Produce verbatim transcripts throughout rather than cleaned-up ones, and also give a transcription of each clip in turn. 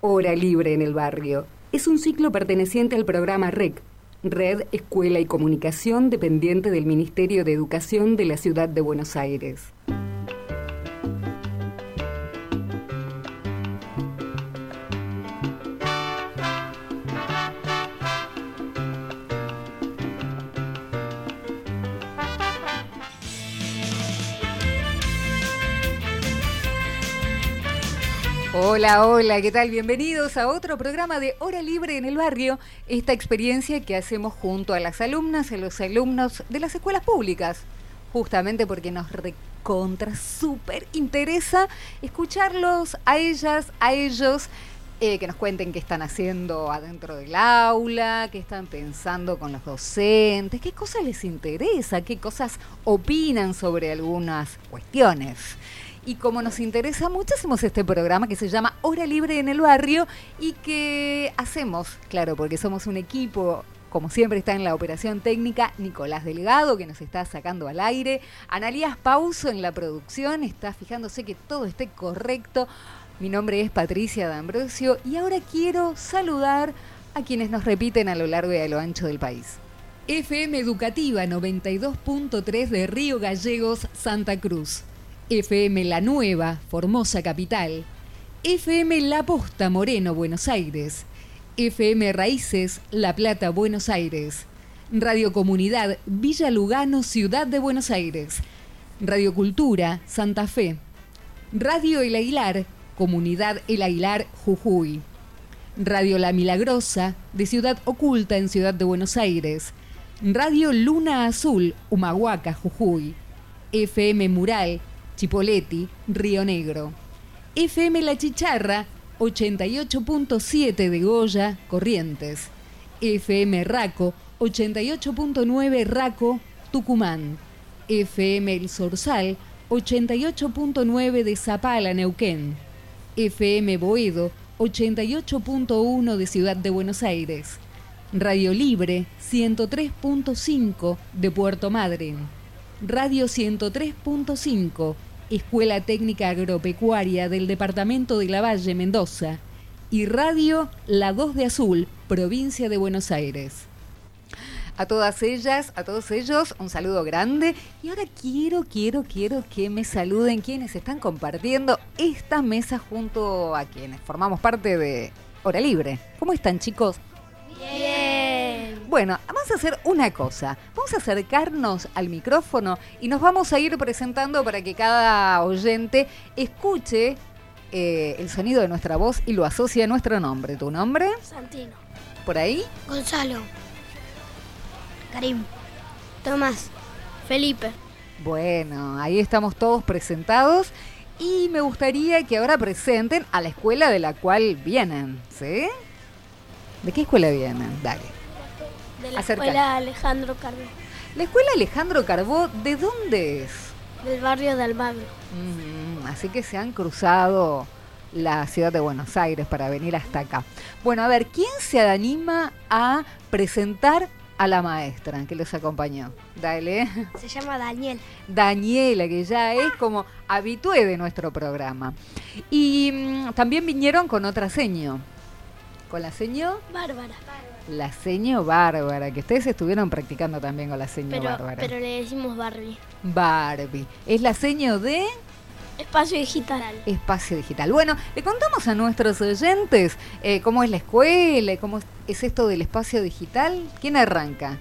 Hora Libre en el Barrio. Es un ciclo perteneciente al programa R E C, Red, Escuela y Comunicación, dependiente del Ministerio de Educación de la Ciudad de Buenos Aires. Hola, hola, ¿qué tal? Bienvenidos a otro programa de Hora Libre en el Barrio, esta experiencia que hacemos junto a las alumnas y los alumnos de las escuelas públicas, justamente porque nos recontra súper interesa escucharlos a ellas, a ellos, eh, que nos cuenten qué están haciendo adentro del aula, qué están pensando con los docentes, qué cosas les interesa, qué cosas opinan sobre algunas cuestiones. Y como nos interesa mucho, hacemos este programa que se llama Hora Libre en el Barrio y que hacemos, claro, porque somos un equipo, como siempre está en la operación técnica Nicolás Delgado, que nos está sacando al aire, Analías Pauso en la producción, está fijándose que todo esté correcto. Mi nombre es Patricia D'Ambrosio y ahora quiero saludar a quienes nos repiten a lo largo y a lo ancho del país. F M Educativa noventa y dos punto tres de Río Gallegos, Santa Cruz. F M La Nueva, Formosa Capital. F M La Posta, Moreno, Buenos Aires. F M Raíces, La Plata, Buenos Aires. Radio Comunidad, Villa Lugano, Ciudad de Buenos Aires. Radio Cultura, Santa Fe. Radio El Aguilar, Comunidad El Aguilar, Jujuy. Radio La Milagrosa, de Ciudad Oculta, en Ciudad de Buenos Aires. Radio Luna Azul, Humahuaca, Jujuy. F M Mural, Chipoleti, Río Negro. F M La Chicharra, ochenta y ocho punto siete de Goya, Corrientes. F M Raco, ochenta y ocho punto nueve Raco, Tucumán. F M El Zorzal, ochenta y ocho punto nueve de Zapala, Neuquén. F M Boedo, ochenta y ocho punto uno de Ciudad de Buenos Aires. Radio Libre, ciento tres punto cinco de Puerto Madryn. Radio ciento tres punto cinco, Escuela Técnica Agropecuaria del Departamento de Lavalle, Mendoza. Y Radio La dos de Azul, Provincia de Buenos Aires. A todas ellas, a todos ellos, un saludo grande. Y ahora quiero, quiero, quiero que me saluden quienes están compartiendo esta mesa junto a quienes formamos parte de Hora Libre. ¿Cómo están, chicos? Bien. Bueno, vamos a hacer una cosa. Vamos a acercarnos al micrófono y nos vamos a ir presentando para que cada oyente escuche eh, el sonido de nuestra voz y lo asocie a nuestro nombre. ¿Tu nombre? Santino. ¿Por ahí? Gonzalo. Karim. Tomás. Felipe. Bueno, ahí estamos todos presentados y me gustaría que ahora presenten a la escuela de la cual vienen, ¿sí? ¿De qué escuela vienen? Dale. De la Acerca. escuela Alejandro Carbó. La escuela Alejandro Carbó, ¿de dónde es? Del barrio de Almagro. Mm, así que se han cruzado la ciudad de Buenos Aires para venir hasta acá. Bueno, a ver, ¿quién se anima a presentar a la maestra que los acompañó? Dale. Se llama Daniel. Daniela, que ya es como habitué de nuestro programa. Y mm, también vinieron con otra seño. ¿Con la seño? Bárbara. La seño Bárbara, que ustedes estuvieron practicando también con la seño Pero, Bárbara. pero le decimos Barbie. Barbie. Es la seño de Espacio Digital. Espacio Digital. Bueno, le contamos a nuestros oyentes eh, cómo es la escuela, cómo es esto del espacio digital. ¿Quién arranca?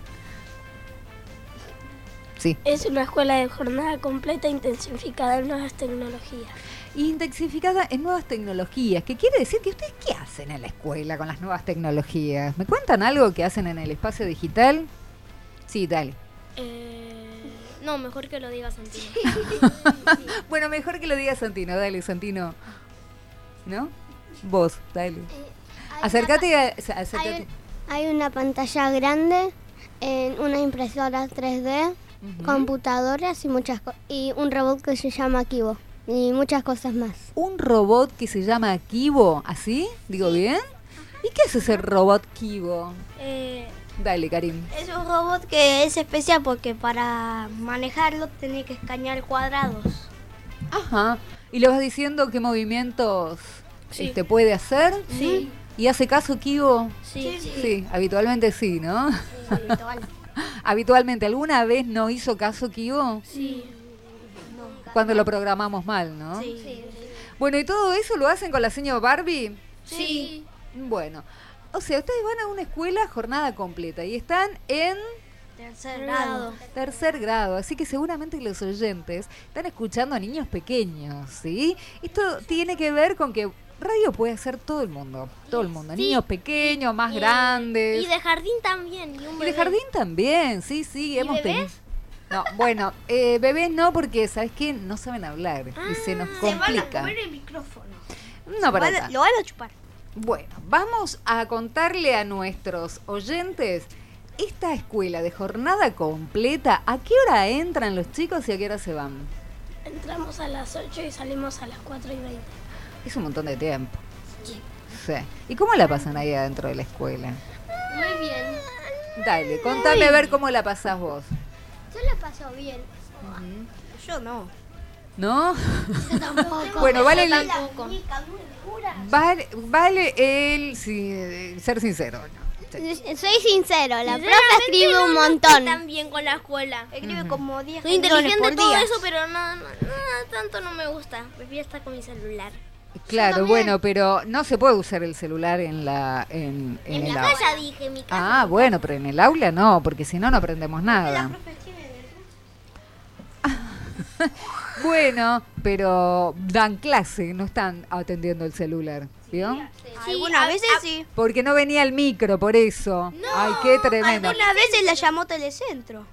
Sí. Es una escuela de jornada completa intensificada en nuevas tecnologías. Intensificada en nuevas tecnologías, que quiere decir que ustedes ¿qué hacen en la escuela con las nuevas tecnologías? ¿Me cuentan algo que hacen en el espacio digital? Sí, dale. Eh, no, mejor que lo diga Santino. Bueno, mejor que lo diga Santino, dale, Santino. ¿No? Vos, dale. Eh, Acércate, a, Hay, acércate. un- hay una pantalla grande, en una impresora tres D, Ujú. computadoras y muchas co- y un robot que se llama Kibo y muchas cosas más. Un robot que se llama Kibo, ¿así? ¿Digo bien? ¿Y qué es ese robot Kibo? Eh, Dale, Karim. es un robot que es especial porque para manejarlo tiene que escanear cuadrados. Ajá. Y le vas diciendo qué movimientos Sí. este, puede hacer. Sí. ¿Y hace caso, Kibo? Sí, sí. Sí, habitualmente sí, ¿no? Habitualmente. ¿Alguna vez no hizo caso, Kibo? Sí. Cuando lo programamos mal, ¿no? Sí. Bueno, ¿y todo eso lo hacen con la señora Barbie? Sí. Bueno, o sea, ustedes van a una escuela jornada completa y están en Tercer Grado. tercer grado, así que seguramente los oyentes están escuchando a niños pequeños, ¿sí? Esto tiene que ver con que radio puede hacer todo el mundo, todo el mundo, Sí. niños pequeños, más Y- grandes. Y de jardín también. Y, un Y de bebé. jardín también, sí, sí, hemos tenido. bebés? No, bueno, eh, bebés no, porque, ¿sabes qué? No saben hablar y se nos complica. el micrófono. No, para Van a- tanto. Lo van a chupar. Bueno, vamos a contarle a nuestros oyentes esta escuela de jornada completa. ¿A qué hora entran los chicos y a qué hora se van? Entramos a las ocho y salimos a las cuatro y veinte. Es un montón de tiempo. Sí. ¿Y cómo la pasan ahí adentro de la escuela? Muy bien. Dale, contame a ver cómo la pasás vos. Yo la paso bien. Yo no. ¿No? Yo tampoco. Bueno, vale el, Tampoco. vale, vale el sí, eh, ser sincero. Sí. Soy sincero, la profe Sinceramente, escribe no un nos montón. fue tan bien con la escuela. Escribe como diez Soy inteligente por todo día. eso, pero no, no, no, tanto no me gusta. Prefiero estar con mi celular. Claro, también. bueno, pero no se puede usar el celular en la en, en En mi el casa aula. dije, en mi casa. Ah, bueno, pero en el aula no, porque si no no aprendemos nada. Bueno, pero dan clase, no están atendiendo el celular, ¿vio? Sí, Algunas a- veces a- sí. Porque no venía el micro, por eso. Ay, qué tremendo. Algunas veces la llamó Telecentro.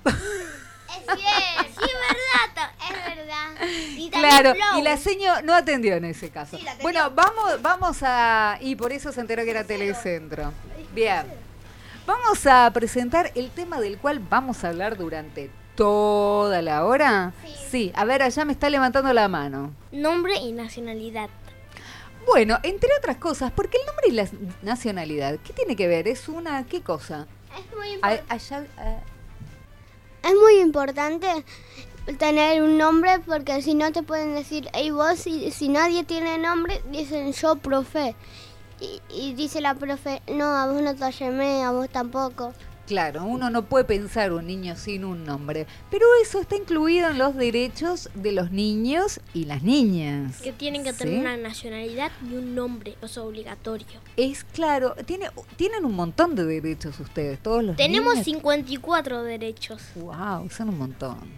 Es bien. Sí, verdad. ta- Es verdad. Y también Claro, Flow. y la seño no atendió en ese caso. Sí, la atendió. Bueno, vamos, vamos a... Y por eso se enteró que era Telecentro. Bien. Vamos a presentar el tema del cual vamos a hablar durante toda la hora. Sí. A ver, allá me está levantando la mano. Nombre y nacionalidad. Bueno, entre otras cosas, porque el nombre y la nacionalidad, ¿qué tiene que ver? ¿Es una qué cosa? Es muy, A- impor- allá, eh, es muy importante tener un nombre porque si no te pueden decir, hey vos, si, si nadie tiene nombre, dicen yo, profe. Y, y dice la profe, no, a vos no te llamé, a vos tampoco. claro, uno no puede pensar un niño sin un nombre, pero eso está incluido en los derechos de los niños y las niñas. Que tienen que tener ¿Sí? una nacionalidad y un nombre. Es obligatorio. Es claro, tiene, tienen un montón de derechos ustedes, todos los Tenemos niños. cincuenta y cuatro derechos. Wow, son un montón.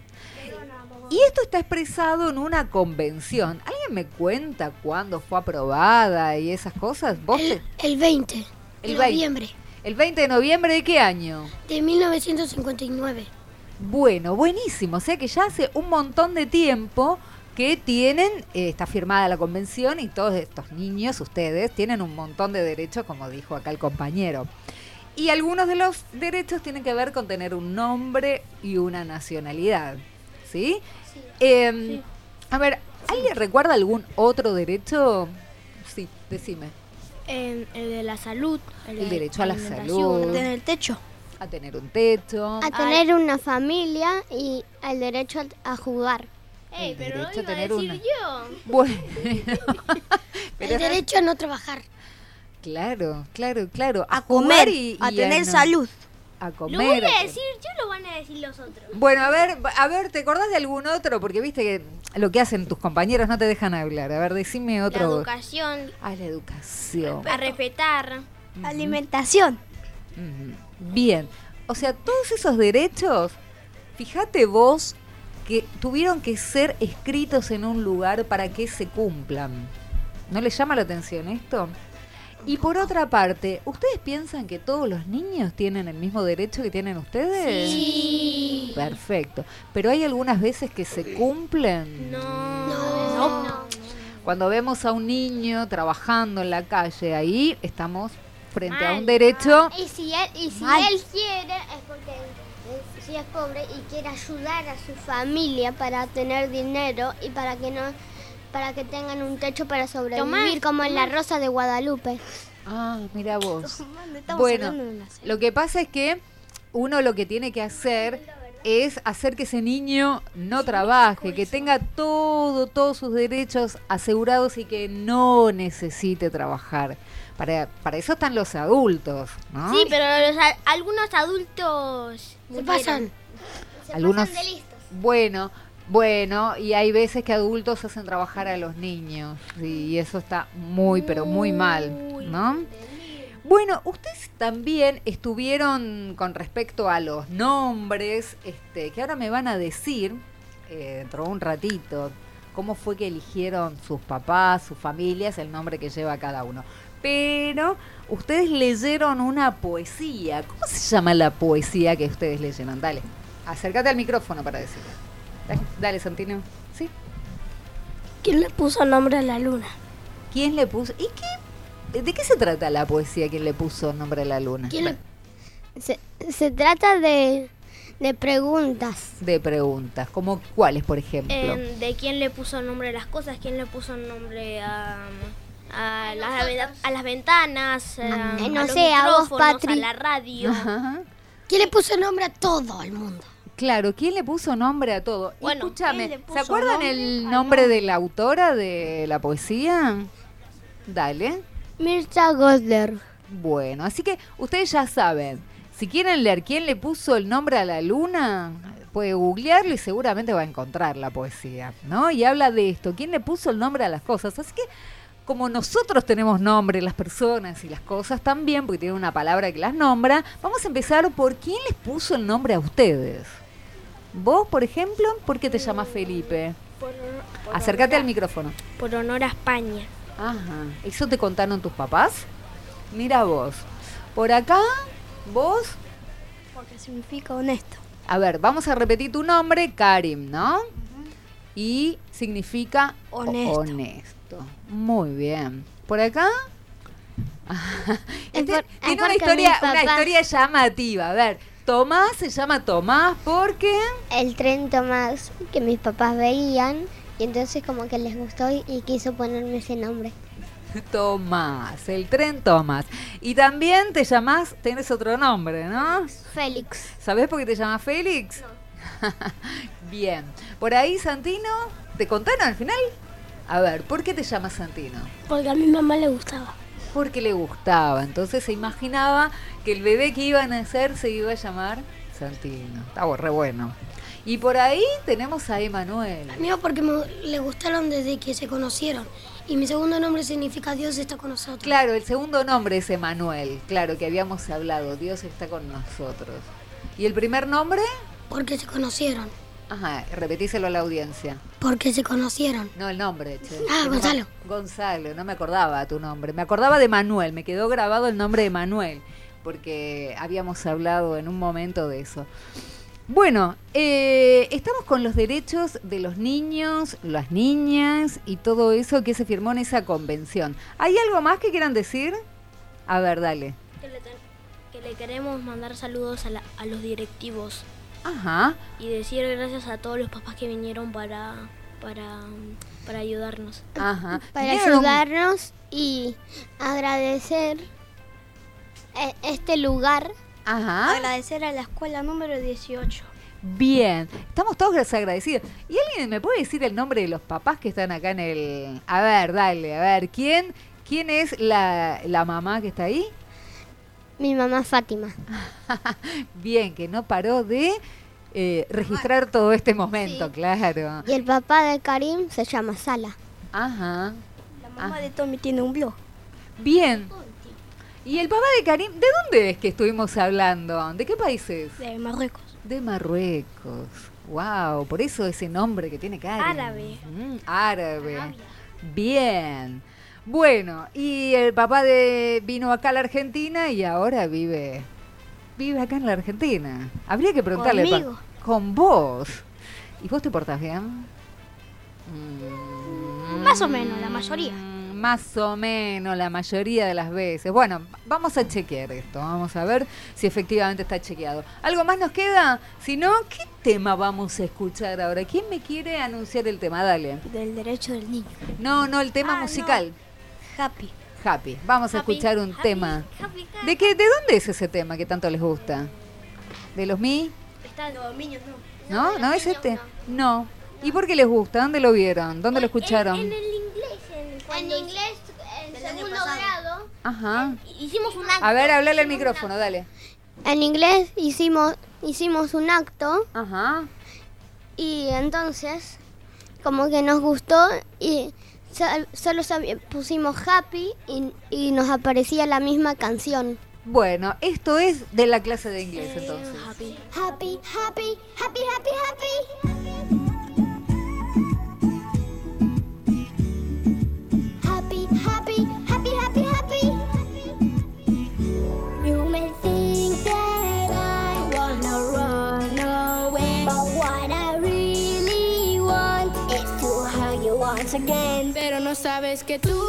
Y esto está expresado en una convención. ¿Alguien me cuenta cuándo fue aprobada y esas cosas? ¿Vos te- El veinte El de veinte. noviembre ¿El veinte de noviembre de qué año? de mil novecientos cincuenta y nueve. Bueno, buenísimo. O sea que ya hace un montón de tiempo que tienen, eh, está firmada la convención y todos estos niños, ustedes, tienen un montón de derechos, como dijo acá el compañero. Y algunos de los derechos tienen que ver con tener un nombre y una nacionalidad. ¿Sí? Eh, A ver, ¿alguien recuerda algún otro derecho? Sí, decime. Eh, el de la salud. El derecho a la alimentación. salud. Tener el techo. A tener un techo. A tener una familia y el derecho a, a jugar. Ey, El pero lo derecho a iba a tener decir una. yo. Bueno. Pero El derecho a no trabajar. claro, claro, claro. A, Comer. jugar y, a y tener no- salud. A Lo comer. voy a a- decir yo, lo van a decir los otros. Bueno, a ver, a ver, ¿te acordás de algún otro? Porque viste que lo que hacen tus compañeros no te dejan hablar. A ver, decime La otro. educación, Ah, la educación. a respetar. Alimentación. Ujú. Bien. O sea, todos esos derechos, fíjate vos que tuvieron que ser escritos en un lugar para que se cumplan. ¿No les llama la atención esto? Y por otra parte, ¿ustedes piensan que todos los niños tienen el mismo derecho que tienen ustedes? Sí. Perfecto. Pero hay algunas veces que se cumplen. No. No. Cuando vemos a un niño trabajando en la calle, ahí estamos frente a un Mal. derecho. Y si él, y si Mal. él quiere, es porque eh, si es pobre y quiere ayudar a su familia para tener dinero y para que no para que tengan un techo para sobrevivir, Tomás, como en la Tomás. Rosa de Guadalupe. Ah, mira vos. Estamos Bueno, hablando de una serie. lo que pasa es que uno lo que tiene que hacer es hacer que ese niño no trabaje, que tenga todo, todos sus derechos asegurados y que no necesite trabajar. Para, para eso están los adultos, ¿no? Sí, pero los a- algunos adultos Se pasan. Se Algunos- pasan de listos. Bueno, bueno, y hay veces que adultos hacen trabajar a los niños, sí, y eso está muy, pero muy mal, ¿no? Bueno, ustedes también estuvieron con respecto a los nombres, este, que ahora me van a decir, eh, dentro de un ratito, cómo fue que eligieron sus papás, sus familias, el nombre que lleva cada uno. Pero ustedes leyeron una poesía. ¿Cómo se llama la poesía que ustedes leyeron? Dale, acércate al micrófono para decirlo. Dale, dale, Santino. ¿Sí? ¿Quién le puso nombre a la luna? ¿Quién le puso? ¿Y qué? ¿De qué se trata la poesía? ¿Quién le puso nombre a la luna? ¿Quién le... Se, se trata de, de preguntas. De preguntas, como cuáles, por ejemplo. em, de quién le puso nombre a las cosas, quién le puso nombre a, a, las, venta- a las ventanas, a, Eh, no a los sé, a vos, micrófonos, Patri. a la radio. Ajá. ¿Quién le puso nombre a todo el mundo? Claro, ¿quién le puso nombre a todo? Y Bueno, escúchame, ¿quién le ¿se puso acuerdan nombre el al nombre de la autora de la poesía? Dale. Mirta Godler. Bueno, así que ustedes ya saben, si quieren leer quién le puso el nombre a la luna, puede googlearlo y seguramente va a encontrar la poesía, ¿no? Y habla de esto, quién le puso el nombre a las cosas. Así que como nosotros tenemos nombre, las personas y las cosas también, porque tienen una palabra que las nombra, vamos a empezar por quién les puso el nombre a ustedes. Vos, por ejemplo, ¿por qué te llamas Felipe? Por, por Acércate honor al micrófono. a- Por honor a España. Ajá. ¿Eso te contaron tus papás? Mira vos. Por acá, vos. Porque significa honesto. A ver, vamos a repetir tu nombre, Karim, ¿no? Y significa o- Honesto. honesto. Muy bien. ¿Por acá? Es Este por- es tiene una porque historia, mis una papás- historia llamativa. A ver, Tomás se llama Tomás porque... El tren Tomás que mis papás veían y entonces como que les gustó y, y quiso ponerme ese nombre. Tomás, el tren Tomás. Y también te llamás, tenés otro nombre, ¿no? Félix. ¿Sabés por qué te llamas Félix? No. Bien. Por ahí, Santino, ¿te contaron al final? A ver, ¿por qué te llamas Santino? Porque a mi mamá le gustaba. Porque le gustaba. Entonces se imaginaba que el bebé que iba a nacer se iba a llamar Santino. Está bu- re bueno. Y por ahí tenemos a Emanuel. Mío porque me, le gustaron desde que se conocieron. Y mi segundo nombre significa Dios está con nosotros. Claro, el segundo nombre es Emanuel. Claro, que habíamos hablado. Dios está con nosotros. ¿Y el primer nombre? Porque se conocieron. Ajá, repetíselo a la audiencia. Porque se conocieron. No, el nombre, che. Ah, Que no- Gonzalo. Gonzalo, no me acordaba tu nombre. Me acordaba de Manuel, me quedó grabado el nombre de Manuel, porque habíamos hablado en un momento de eso. Bueno, eh, estamos con los derechos de los niños, las niñas y todo eso que se firmó en esa convención. ¿Hay algo más que quieran decir? A ver, dale. Que le, ten- que le queremos mandar saludos a, la- a los directivos Ajá. y decir gracias a todos los papás que vinieron para, para, para ayudarnos. Ajá. Para Vinieron un- ayudarnos y agradecer eh, este lugar. Ajá. Agradecer a la escuela número dieciocho. Bien, estamos todos agradecidos. ¿Y alguien me puede decir el nombre de los papás que están acá en el... A ver, dale, a ver, ¿quién, quién es la, la mamá que está ahí? Mi mamá Fátima. Bien, que no paró de eh, registrar todo este momento, claro. Y el papá de Karim se llama Sala. Ajá, La mamá Ah. de Tommy tiene un blog. bien. ¿Y el papá de Karim, de dónde es que estuvimos hablando? ¿De qué países? De Marruecos. De Marruecos. Wow, por eso ese nombre que tiene Karim. Árabe. Mm, árabe. Bien. Bueno, y el papá de vino acá a la Argentina y ahora vive vive acá en la Argentina. Habría que preguntarle pa- Conmigo. con vos. ¿Y vos te portás bien? Mm, Más o menos, la mayoría. Más o menos, la mayoría de las veces. Bueno, vamos a chequear esto. Vamos a ver si efectivamente está chequeado. ¿Algo más nos queda? Si no, ¿qué tema vamos a escuchar ahora? ¿Quién me quiere anunciar el tema? Dale. Del derecho del niño. No, no, el tema Ah, no. musical. Happy. Happy. Vamos a Happy, escuchar un happy, tema. happy, happy. ¿De qué? ¿De dónde es ese tema que tanto les gusta? ¿De los Mi? Está los niños, no. ¿No? ¿No es este? No. ¿Y por qué les gusta? ¿Dónde lo vieron? ¿Dónde lo escucharon? En, en el inglés. En, En cuando inglés, en el año segundo pasado. grado. Ajá. hicimos un acto. A ver, hablale al Hicimos un micrófono, acto. dale. En inglés hicimos, hicimos un acto Ajá. y entonces como que nos gustó y so- solo sabi- pusimos happy y, y nos aparecía la misma canción. Bueno, esto es de la clase de inglés entonces. Happy. Happy, happy, happy, happy, happy. Happy, happy, happy, happy, happy. You may think that I wanna run away, but what I really want is to hug you once again. Pero no sabes que tú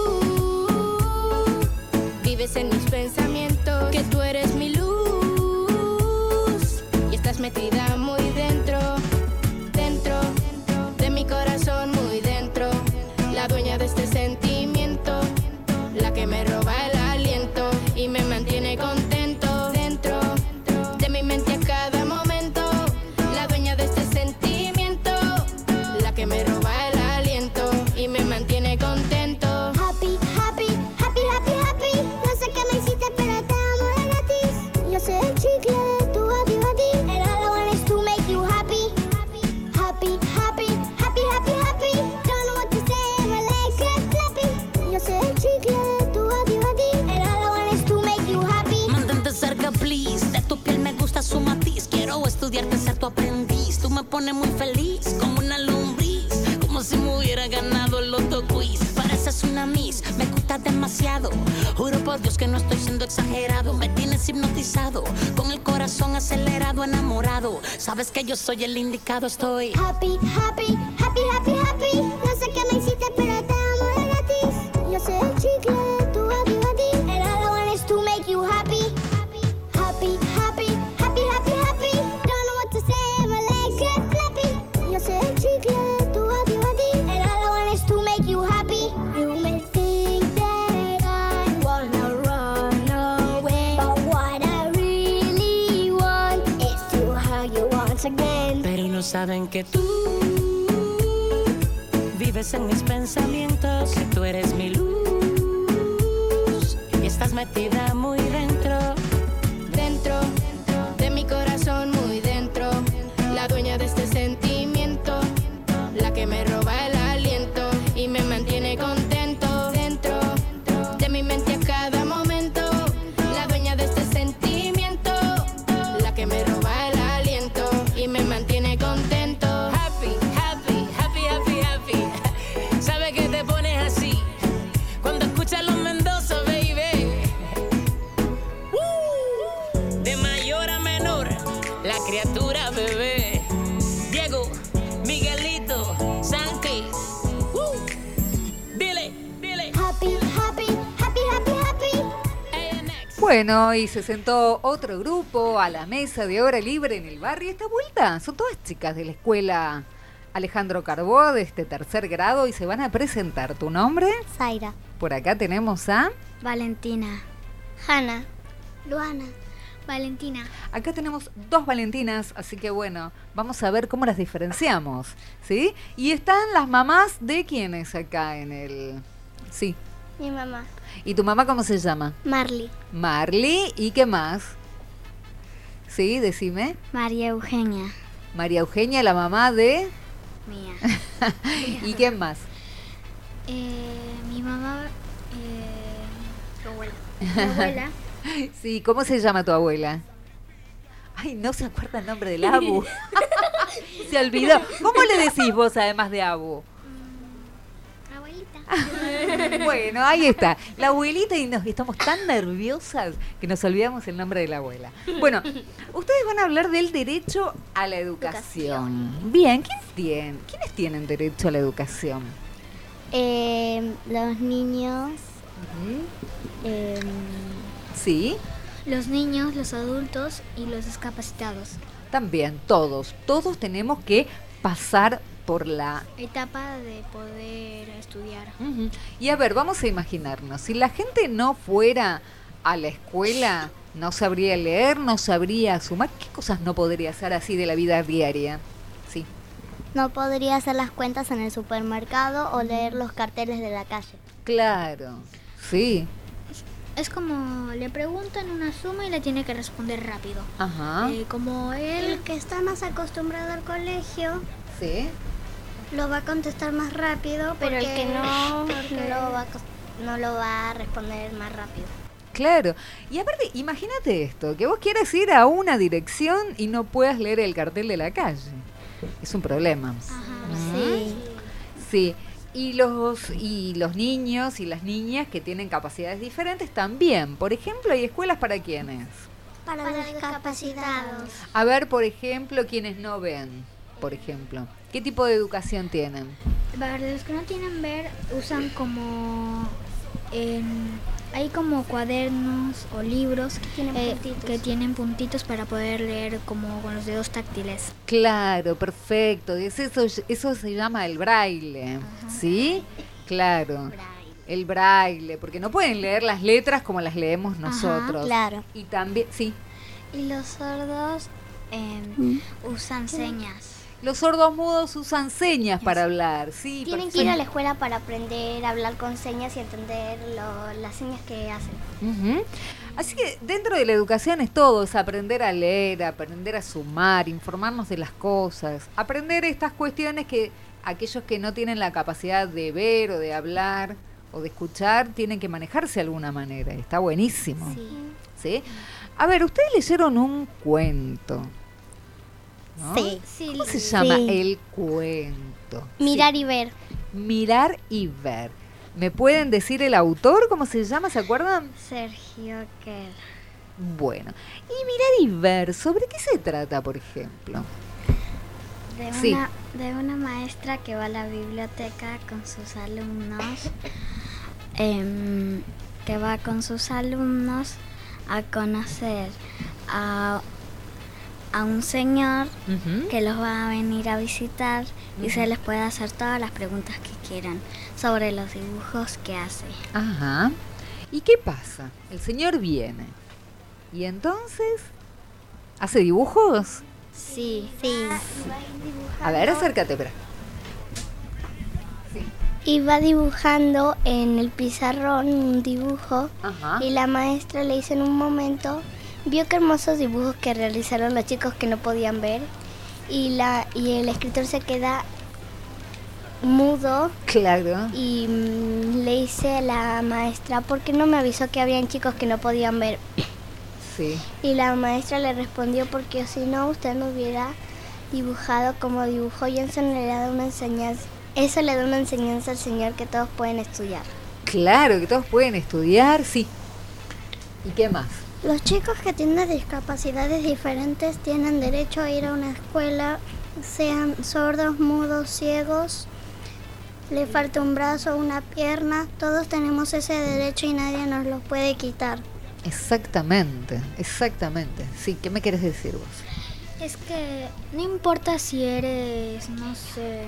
vives en mis pensamientos, que tú eres mi luz y estás metida muy dentro, dentro de mi corazón, muy dentro, la dueña de este sentimiento, la que me roba el aliento y me mantiene contento, dentro de mi mente a cada momento, la dueña de este sentimiento, la que me roba el aliento y me mantiene contento. Happy, happy, happy, happy, happy. No sé qué me hiciste, pero te amo de gratis. Yo soy el chicle de tu happy body, and all I want is to make you happy. Happy, happy, happy, happy, happy. Don't know what to say, my legs get flappy. Yo soy el chicle de tu happy body, and all I want is to make you happy. Mantente cerca, please. De tu piel me gusta su matiz. Quiero estudiarte, ser tu aprendiz. Tú me pones muy feliz, como una lombriz. Como si me hubiera ganado el loto quiz. Pareces una miss, me gusta demasiado. Juro por Dios que no estoy siendo exagerado. Me tienes hipnotizado, con el corazón acelerado, enamorado. Sabes que yo soy el indicado, estoy. Happy, happy, happy, happy, happy. No sé qué me hiciste, pero te amo de gratis. Yo soy el chicle de tu happy body, and all I want is to make you happy. Happy, happy, happy, happy, happy. Don't know what to say, my legs get flappy. Yo soy el chicle de tu happy body, and all I want is to make you happy. You may think that I wanna run away, but what I really want is to hug you once again. Pero no saben que tú vives en mis pensamientos, que tú eres mi luz y estás metida muy dentro, Dentro de mi corazón, muy dentro, la dueña de este sentimiento, la que me roba el aliento y me mantiene contento, dentro de mi mente a cada momento, la dueña de este sentimiento, la que me roba el aliento y me mantiene contento. Happy, happy, happy, happy, happy. ¿Sabes que te pones así cuando escuchas los Mendoza, baby? De mayor a menor, la criatura bebé. Diego, Miguelito, Santi. Uh. Dile, dile. Happy, happy, happy, happy, happy. A N X. Bueno, y se sentó otro grupo a la mesa de hora libre en el barrio. Esta vuelta son todas chicas de la escuela Alejandro Carbó, de este tercer grado, y se van a presentar. ¿Tu nombre? Zaira. Por acá tenemos a... Valentina. Hanna. Luana. Valentina. Acá tenemos dos Valentinas, así que bueno, vamos a ver cómo las diferenciamos, ¿sí? Y están las mamás de quiénes acá en el... Sí. Mi mamá. ¿Y tu mamá cómo se llama? Marley. Marley, ¿y qué más? Sí, decime. María Eugenia. María Eugenia, la mamá de... Mía. ¿Y quién más? Eh, mi mamá. Eh, tu abuela. Mi abuela. Sí, ¿cómo se llama tu abuela? Ay, no se acuerda el nombre del Abu. Se olvidó. ¿Cómo le decís vos además de Abu? Abuelita. Bueno, ahí está. La abuelita, y nos estamos tan nerviosas que nos olvidamos el nombre de la abuela. Bueno, ustedes van a hablar del derecho a la educación. Bien, ¿quiénes tienen, ¿quiénes tienen derecho a la educación? Eh, los niños. Ujú. Eh, Sí, Los niños, los adultos y los discapacitados. también, todos. Todos tenemos que pasar por la... Etapa de poder estudiar. Ujú. Y a ver, vamos a imaginarnos, si la gente no fuera a la escuela, no sabría leer, no sabría sumar. ¿Qué cosas no podría hacer así de la vida diaria? Sí. No podría hacer las cuentas en el supermercado o leer los carteles de la calle. Claro, sí. Es como le preguntan una suma y le tiene que responder rápido. Ajá. Eh, como él... El que está más acostumbrado al colegio Sí. lo va a contestar más rápido. Pero el porque- que no, porque- no, lo va a, cos- no lo va a responder más rápido. Claro. Y aparte, imagínate esto, que vos quieras ir a una dirección y no puedas leer el cartel de la calle. Es un problema. Sí. Sí. Y los, y los niños y las niñas que tienen capacidades diferentes también. Por ejemplo, ¿hay escuelas para quiénes? Para, los discapacitados. A ver, por ejemplo, quienes no ven, por ejemplo. ¿Qué tipo de educación tienen? Para los que no tienen ver, usan como... en- hay como cuadernos o libros Tienen eh, puntitos. que tienen puntitos para poder leer como con los dedos táctiles. Claro, perfecto. Es eso, eso se llama el braille, ¿sí? Claro. El braille, porque no pueden leer las letras como las leemos nosotros. Claro. Y también, sí, Y los sordos eh, Mm. usan señas. los sordos mudos usan señas para hablar, sí. Tienen que perfecto. ir a la escuela para aprender a hablar con señas y entender lo- las señas que hacen. Ujú. Así que dentro de la educación es todo, es aprender a leer, aprender a sumar, informarnos de las cosas, aprender estas cuestiones que aquellos que no tienen la capacidad de ver o de hablar o de escuchar tienen que manejarse de alguna manera. Está buenísimo. ¿Sí? A ver, ustedes leyeron un cuento, ¿no? Sí. ¿Cómo se llama Sí. el cuento? Mirar Sí. y ver. Mirar y ver. ¿Me pueden decir el autor? ¿Cómo se llama? ¿Se acuerdan? Sergio Kerr. Bueno, y mirar y ver, ¿sobre qué se trata, por ejemplo? De Sí. una, de una maestra que va a la biblioteca con sus alumnos, em, que va con sus alumnos a conocer a, a un señor Ujú. que los va a venir a visitar y se les puede hacer todas las preguntas que quieran sobre los dibujos que hace. Ajá. ¿Y qué pasa? El señor viene. ¿Y entonces? ¿Hace dibujos? Sí. Sí. A ver, acércate, espera. Y va dibujando en el pizarrón un dibujo Ajá. y la maestra le dice en un momento, vio qué hermosos dibujos que realizaron los chicos que no podían ver y, la, y el escritor se queda mudo Claro. y mm, le dice a la maestra, ¿por qué no me avisó que habían chicos que no podían ver? Sí. Y la maestra le respondió, porque si no usted no hubiera dibujado como dibujó y eso le da una enseñanza. Eso le da una enseñanza al Señor que todos pueden estudiar. Claro, que todos pueden estudiar, sí. ¿Y qué más? Los chicos que tienen discapacidades diferentes tienen derecho a ir a una escuela, sean sordos, mudos, ciegos, le falta un brazo, una pierna, todos tenemos ese derecho y nadie nos lo puede quitar. Exactamente, exactamente. Sí, ¿qué me quieres decir vos? Es que no importa si eres, no sé,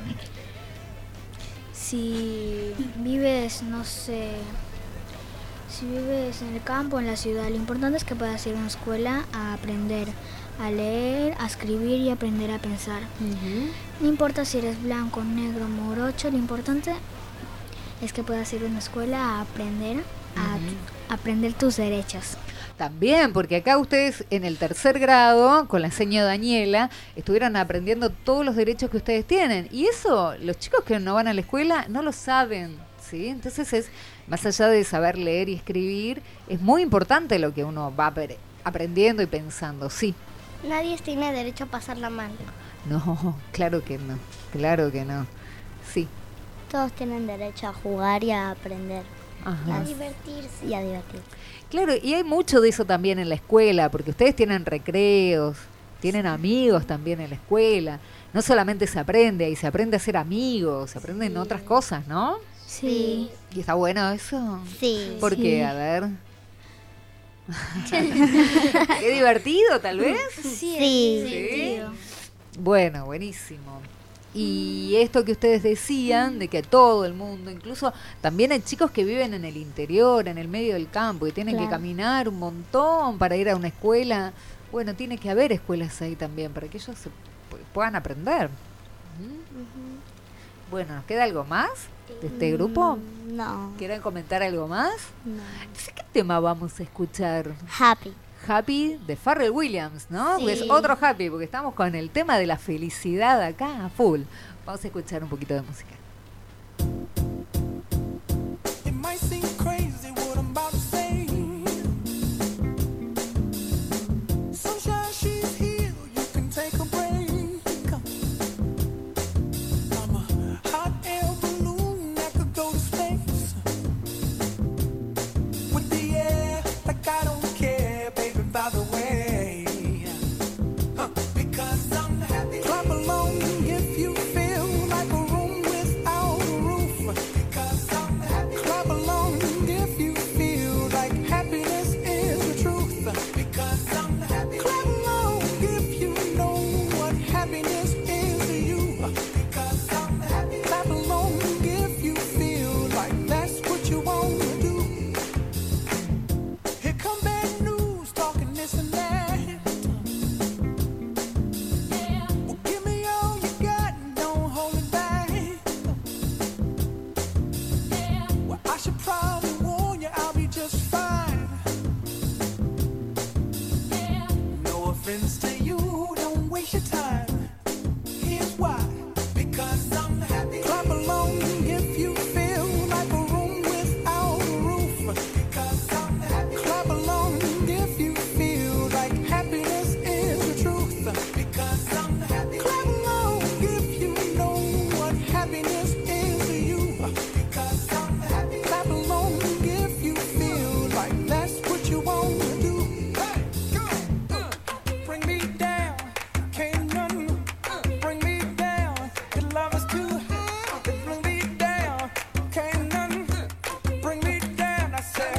si vives, no sé, si vives en el campo o en la ciudad, lo importante es que puedas ir a una escuela a aprender a leer, a escribir y aprender a pensar. No importa si eres blanco, negro, morocho, lo importante es que puedas ir a una escuela a aprender a aprender tus derechos. También, porque acá ustedes en el tercer grado, con la señora Daniela, estuvieron aprendiendo todos los derechos que ustedes tienen. Y eso, los chicos que no van a la escuela no lo saben, ¿sí? Entonces es, más allá de saber leer y escribir, es muy importante lo que uno va apre- aprendiendo y pensando, sí. Nadie tiene derecho a pasarla mal. No, claro que no, claro que no, sí. Todos tienen derecho a jugar y a aprender. Ajá. divertirse. Y a divertirse. Claro, y hay mucho de eso también en la escuela, porque ustedes tienen recreos, tienen amigos también en la escuela. No solamente se aprende, ahí se aprende a ser amigos, se aprenden otras cosas, ¿no? Sí. ¿Y está bueno eso? Sí. ¿Por qué? A ver. ¿Qué divertido, tal vez? Sí. Sí. Bueno, buenísimo. Y esto que ustedes decían, de que todo el mundo, incluso también hay chicos que viven en el interior, en el medio del campo, y tienen Claro. que caminar un montón para ir a una escuela. Bueno, tiene que haber escuelas ahí también, para que ellos se pu- puedan aprender. ¿Mm? Bueno, ¿nos queda algo más de este grupo? No. ¿Quieren comentar algo más? No. Entonces, ¿qué tema vamos a escuchar? Happy. Happy de Pharrell Williams, ¿no? Sí. Porque es otro Happy, porque estamos con el tema de la felicidad acá a full. Vamos a escuchar un poquito de música. It might seem crazy what I'm about to say. Sunshine, she's here, you can take a break. I'm a hot air balloon that could go to space. With the air, like I don't care, baby, by the way. Huh, because I'm happy. Clap along if you feel like a room without a roof. Because I'm happy. Clap along if you feel like happiness is the truth. Because I'm happy. Clap along if you know what happiness is to you. Because I'm happy. Clap along if you feel like that's what you want to do. Here come bad news, talking this and that. Well, give me all you got and don't hold it back. Well, I should probably warn you, I'll be just fine. No offense to you, don't waste your time. Here's why. Because I'm happy. Clap along if you feel like a room without a roof. Because I'm happy. Clap along if you feel like happiness is the truth. Because I'm happy. Clap along if you know what happiness is to you. Because I'm happy. Clap along if you feel like that's what you want to do. Hey, go, uh, bring me down, can't none bring me down. Your love is too high, bring me down, can't none bring me down. I said,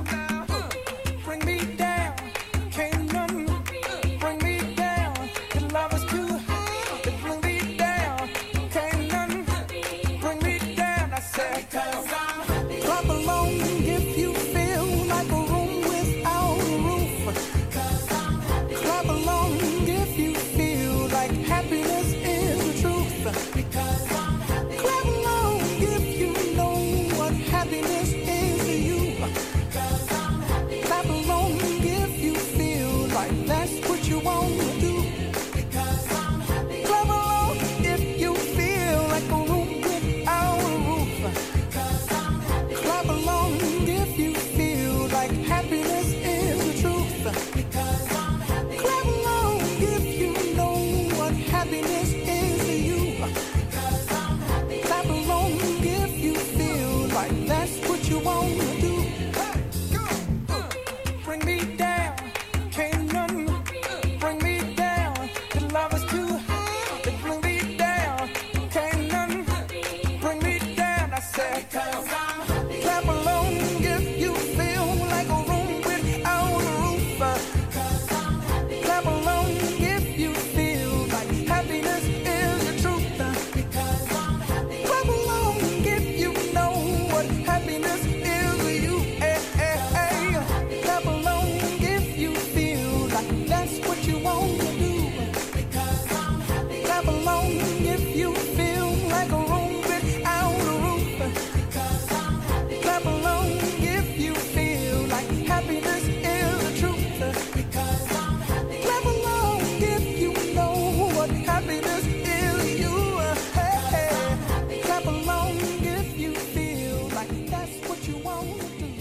bring me down, can't none bring me down. Your love is too high, bring me down, can't none bring me down. I said, clap along if you feel like a room without a roof. Clap along if you feel like happiness is the truth. Because I'm happy. Clap along if you know what happiness is to you. Because I'm happy. Clap along if you feel like that's what you want to do. Because I'm happy. Clap along if you feel like a room without a roof. Because I'm happy. Clap along if you feel like happiness is the truth. Because I'm happy. Clap along if you know what happiness is to you. Because I'm happy. Clap along if you feel like that's what you want to do. Hey, go, uh, bring me down, can't none bring me down. Your love is too high, bring me down, can't none bring me down. I said, because I'm happy. Clap along if you feel like a room without a roof. Because I'm happy. Clap along if you feel like happiness is the truth. Because I'm happy. Clap along if you know what happiness is to you. Hey, hey, hey. Clap along if you feel like that's what you want to do. Because I'm happy. Clap along if you feel like a room without a roof. Because I'm happy. Clap along if you feel like happiness is the truth. Because I'm happy. Clap along if you know what happiness is to you. Hey, hey. Clap along if you feel like that's what you want to do.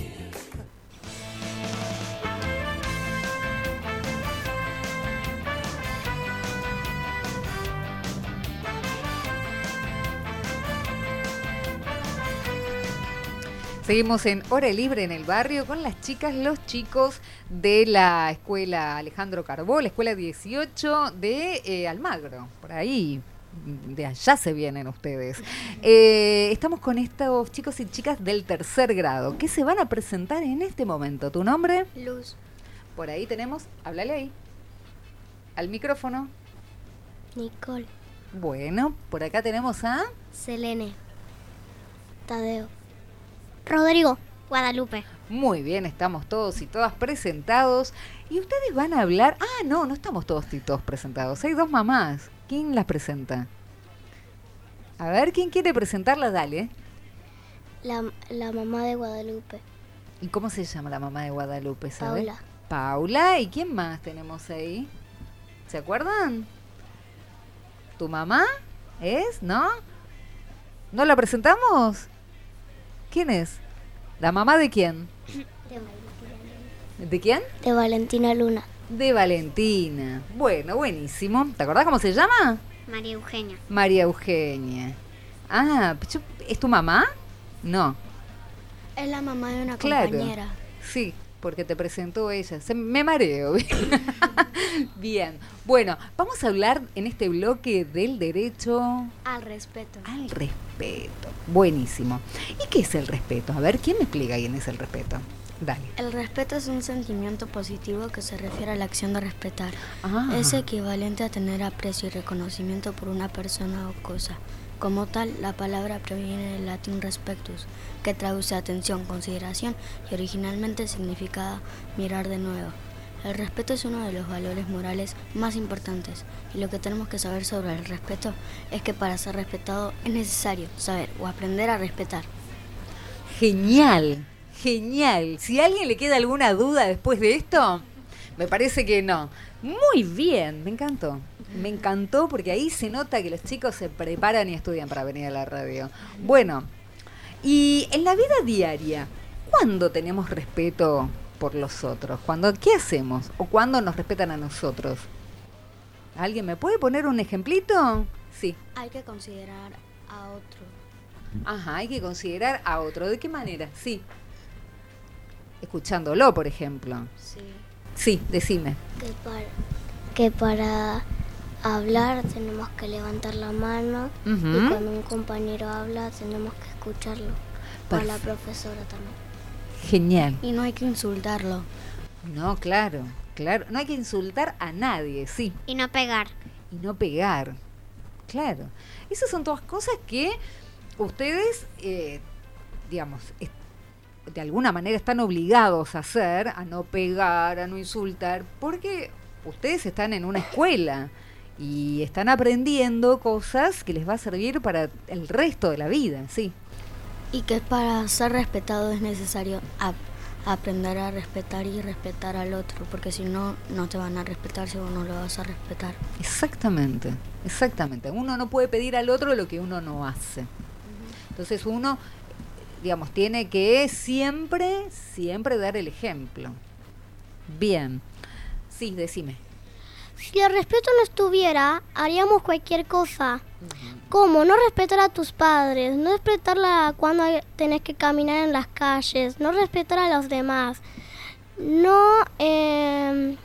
Seguimos en Hora Libre en el barrio con las chicas, los chicos de la escuela Alejandro Carbó, la escuela dieciocho de eh, Almagro, por ahí, de allá se vienen ustedes. Eh, estamos con estos chicos y chicas del tercer grado que se van a presentar en este momento. ¿Tu nombre? Luz. Por ahí tenemos, háblale ahí, al micrófono. Nicole. Bueno, por acá tenemos a... Selene. Tadeo. Rodrigo. Guadalupe. Muy bien, estamos todos y todas presentados. Y ustedes van a hablar... Ah, no, no estamos todos y todos presentados. Hay dos mamás. ¿Quién las presenta? A ver, ¿quién quiere presentarla? Dale. La, la mamá de Guadalupe. ¿Y cómo se llama la mamá de Guadalupe, sabe? Paula. Paula. ¿Y quién más tenemos ahí? ¿Se acuerdan? ¿Tu mamá es? ¿No? ¿No la presentamos? ¿Quién es? ¿La mamá de quién? De Valentina. ¿De quién? De Valentina Luna. De Valentina. Bueno, buenísimo. ¿Te acordás cómo se llama? María Eugenia. María Eugenia. Ah, yo- ¿es tu mamá? No. Es la mamá de una Claro. compañera. Sí, porque te presentó ella. Se, me mareo. Bien. Bueno, vamos a hablar en este bloque del derecho Al respeto. al respeto. Buenísimo. ¿Y qué es el respeto? A ver, ¿quién me explica quién es el respeto? Dale. El respeto es un sentimiento positivo que se refiere a la acción de respetar. Ah. Es equivalente a tener aprecio y reconocimiento por una persona o cosa. Como tal, la palabra proviene del latín respectus, que traduce atención, consideración y originalmente significaba mirar de nuevo. El respeto es uno de los valores morales más importantes y lo que tenemos que saber sobre el respeto es que para ser respetado es necesario saber o aprender a respetar. Genial, genial. Si a alguien le queda alguna duda después de esto, me parece que no. Muy bien, me encantó. Me encantó porque ahí se nota que los chicos se preparan y estudian para venir a la radio. Bueno, y en la vida diaria, ¿cuándo tenemos respeto por los otros? ¿Cuándo, qué hacemos? ¿O cuándo nos respetan a nosotros? ¿Alguien me puede poner un ejemplito? Sí. Hay que considerar a otro. Ajá, hay que considerar a otro. ¿De qué manera? Sí. Escuchándolo, por ejemplo. Sí. Sí, decime. Que para, que para hablar tenemos que levantar la mano. Ujú. Y cuando un compañero habla tenemos que escucharlo. O a la Perfecto. profesora también. Genial. Y no hay que insultarlo. No, claro, claro. No hay que insultar a nadie, sí. Y no pegar. Y no pegar. Claro. Esas son todas cosas que ustedes, eh, digamos, es- de alguna manera están obligados a hacer, a no pegar, a no insultar, porque ustedes están en una escuela y están aprendiendo cosas que les va a servir para el resto de la vida, sí. Y que para ser respetado es necesario ap- aprender a respetar y respetar al otro, porque si no, no te van a respetar si vos no lo vas a respetar. Exactamente, exactamente. Uno no puede pedir al otro lo que uno no hace. Entonces uno, digamos, tiene que siempre, siempre dar el ejemplo. Bien. Sí, decime. Si el respeto no estuviera, haríamos cualquier cosa. Como no respetar a tus padres, no respetarla cuando hay- tenés que caminar en las calles, no respetar a los demás, no, eh,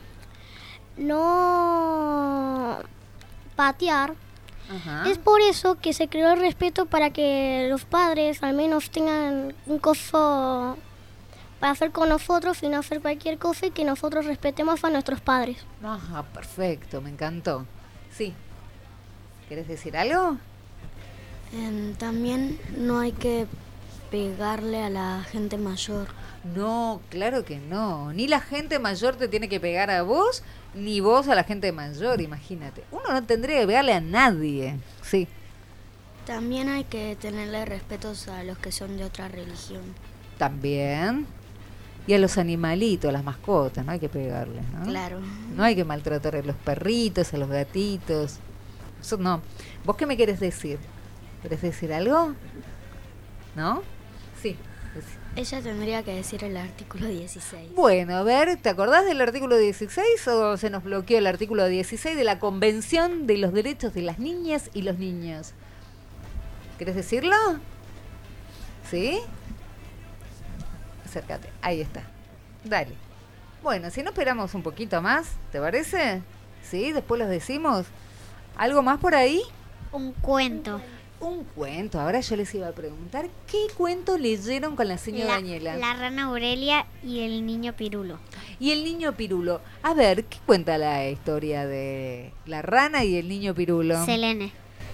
no patear. Ajá. Es por eso que se creó el respeto para que los padres al menos tengan un coso para hacer con nosotros y no hacer cualquier cosa y que nosotros respetemos a nuestros padres. Ajá, perfecto, me encantó. Sí. ¿Quieres decir algo? Em, también no hay que pegarle a la gente mayor. No, claro que no. Ni la gente mayor te tiene que pegar a vos, ni vos a la gente mayor, imagínate. Uno no tendría que pegarle a nadie. Sí. También hay que tenerle respetos a los que son de otra religión. También. Y a los animalitos, a las mascotas, no hay que pegarles, ¿no? Claro. No hay que maltratar a los perritos, a los gatitos. Eso no. ¿Vos qué me querés decir? ¿Querés decir algo? ¿No? Sí. decí. Ella tendría que decir el artículo dieciséis. Bueno, a ver, ¿te acordás del artículo dieciséis o se nos bloqueó el artículo dieciséis de la Convención de los Derechos de las Niñas y los Niños? ¿Querés decirlo? ¿Sí? Acércate, ahí está. Dale. Bueno, si no esperamos un poquito más, ¿te parece? ¿Sí? Después los decimos. ¿Algo más por ahí? Un cuento. Un cuento. Ahora yo les iba a preguntar, ¿qué cuento leyeron con la señora La, Daniela? la rana Aurelia y el niño Pirulo. Y el niño Pirulo. A ver, ¿qué cuenta la historia de la rana y el niño Pirulo? Selene.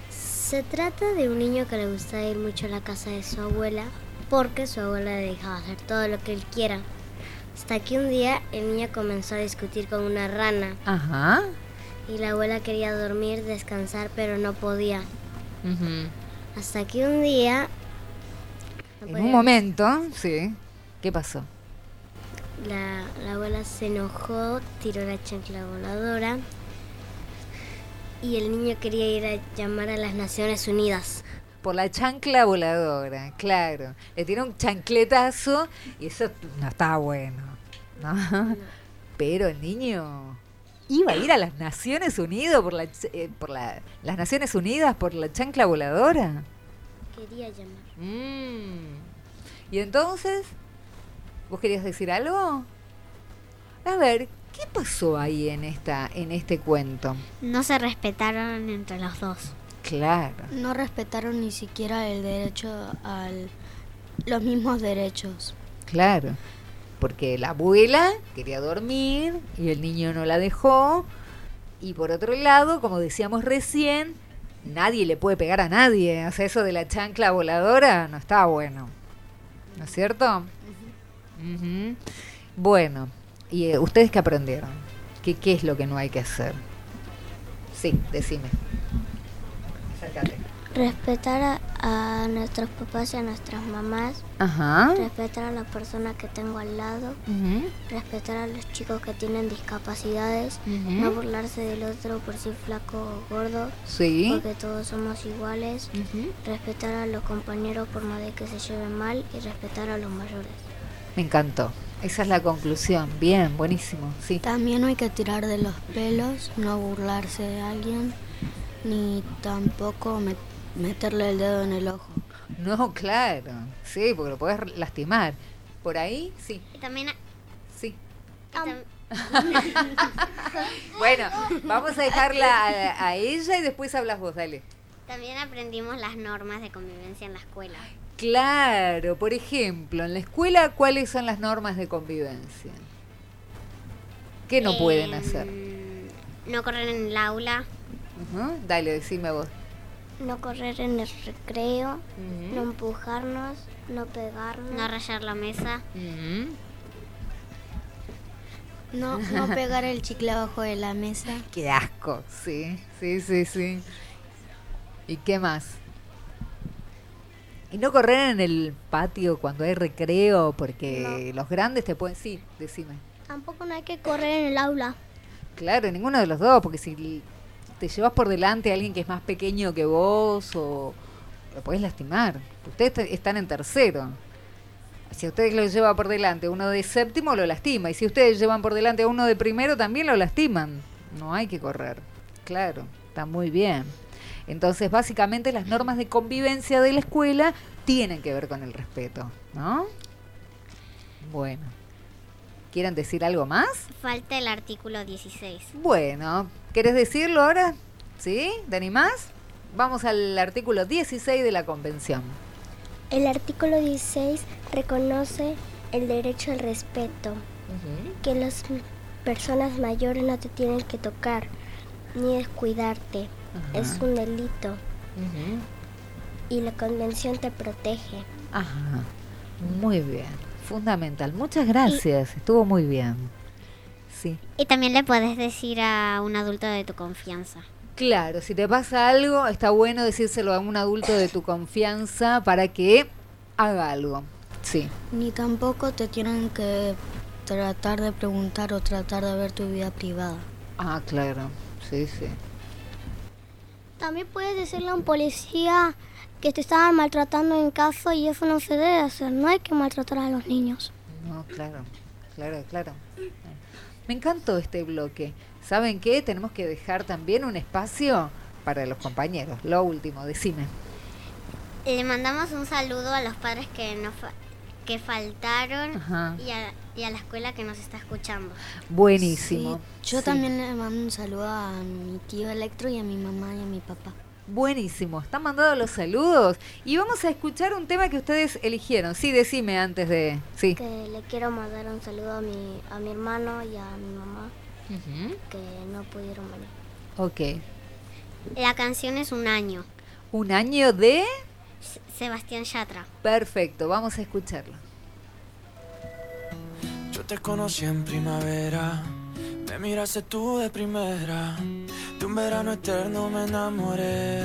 Se trata de un niño que le gusta ir mucho a la casa de su abuela porque su abuela le dejaba hacer todo lo que él quiera. Hasta que un día el niño comenzó a discutir con una rana. Ajá. Y la abuela quería dormir, descansar, pero no podía. Uh-huh. Hasta que un día... No en podía. un momento, sí. ¿Qué pasó? La, la abuela se enojó, tiró la chancla voladora y el niño quería ir a llamar a las Naciones Unidas. Por la chancla voladora, claro. Le tiró un chancletazo y eso no estaba bueno, ¿no? No. Pero el niño iba a ir a las Naciones Unidas por la, eh, por la las Naciones Unidas por la chancla voladora. Quería llamar. Mm. Y entonces, ¿vos querías decir algo? A ver, ¿qué pasó ahí en esta en este cuento? No se respetaron entre los dos. Claro. No respetaron ni siquiera el derecho a los mismos derechos. Claro, porque la abuela quería dormir y el niño no la dejó. Y por otro lado, como decíamos recién, nadie le puede pegar a nadie. O sea, eso de la chancla voladora no está bueno. ¿No es cierto? Uh-huh. Uh-huh. Bueno, ¿y eh, ustedes qué aprendieron? ¿Qué, ¿Qué es lo que no hay que hacer? Sí, decime. Acércate. Respetar a, a nuestros papás y a nuestras mamás. Ajá. Respetar a la persona que tengo al lado. Uh-huh. Respetar a los chicos que tienen discapacidades. Uh-huh. No burlarse del otro por ser flaco o gordo. Sí. Porque todos somos iguales. Uh-huh. Respetar a los compañeros por más de que se lleven mal. Y respetar a los mayores. Me encantó. Esa es la conclusión. Bien, buenísimo. Sí. También no hay que tirar de los pelos, no burlarse de alguien, ni tampoco met- meterle el dedo en el ojo. No, claro. Sí, porque lo podés lastimar. ¿Por ahí? Sí. Y también... Sí. y tam- Bueno, vamos a dejarla a, a ella y después hablas vos, dale. También aprendimos las normas de convivencia en la escuela. Claro, por ejemplo, en la escuela, ¿cuáles son las normas de convivencia? ¿Qué no eh, pueden hacer? No correr en el aula. Uh-huh. Dale, decime vos. No correr en el recreo, uh-huh. No empujarnos, no pegarnos, no rayar la mesa. Uh-huh. No, no pegar el chicle abajo de la mesa. Qué asco, sí, sí, sí, sí. ¿Y qué más? Y no correr en el patio cuando hay recreo, porque no. Los grandes te pueden... Sí, decime. Tampoco no hay que correr en el aula. Claro, ninguno de los dos, porque si te llevas por delante a alguien que es más pequeño que vos, o lo podés lastimar. Ustedes están en tercero. Si a ustedes lo lleva por delante uno de séptimo, lo lastima. Y si ustedes llevan por delante a uno de primero, también lo lastiman. No hay que correr. Claro, está muy bien. Entonces, básicamente, las normas de convivencia de la escuela tienen que ver con el respeto, ¿no? Bueno. ¿Quieren decir algo más? Falta el artículo dieciséis. Bueno, ¿querés decirlo ahora? ¿Sí? ¿Te animás? Vamos al artículo dieciséis de la Convención. El artículo dieciséis reconoce el derecho al respeto, uh-huh. Que las personas mayores no te tienen que tocar ni descuidarte. Uh-huh. Es un delito. Uh-huh. Y la Convención te protege. Ajá, muy bien. Fundamental. Muchas gracias. Y, estuvo muy bien. Sí. Y también le puedes decir a un adulto de tu confianza. Claro, si te pasa algo, está bueno decírselo a un adulto de tu confianza para que haga algo. Sí. Ni tampoco te tienen que tratar de preguntar o tratar de ver tu vida privada. Ah, claro. Sí, sí. También puedes decirle a un policía que te estaban maltratando en casa y eso no se debe hacer. No hay que maltratar a los niños. No, claro, claro, claro. Me encantó este bloque. ¿Saben qué? Tenemos que dejar también un espacio para los compañeros. Lo último, decime. Le mandamos un saludo a los padres que no fa- que faltaron y a, y a la escuela que nos está escuchando. Buenísimo. Sí, yo sí. también le mando un saludo a mi tío Electro y a mi mamá y a mi papá. Buenísimo, están mandados los saludos y vamos a escuchar un tema que ustedes eligieron. Sí, decime antes de... Sí. Que le quiero mandar un saludo a mi, a mi hermano y a mi mamá, uh-huh. que no pudieron venir. Ok. La canción es Un Año. Un año de... Sebastián Yatra. Perfecto, vamos a escucharlo. Yo te conocí en primavera, me miraste tú de primera, de un verano eterno me enamoré.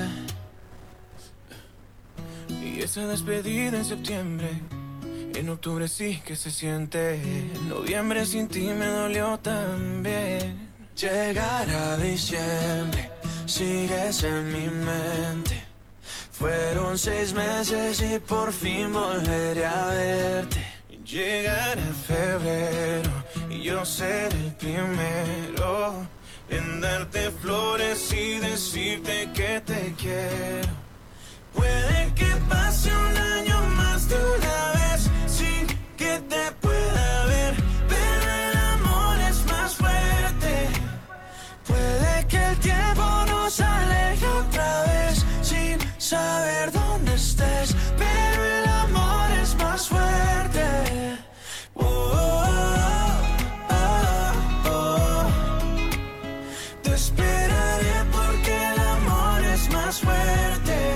Y esa despedida en septiembre, en octubre sí que se siente, en noviembre sin ti me dolió también. Llegar a diciembre, sigues en mi mente. Fueron seis meses y por fin volveré a verte. Llegar a febrero y yo ser el primero en darte flores y decirte que te quiero. Puede que pase un año más de una vez sin que te pueda ver, pero el amor es más fuerte. Puede que el tiempo nos aleje otra vez sin saber dónde estés, pero el amor es más fuerte. Oh, oh, oh, oh. Te esperaré porque el amor es más fuerte.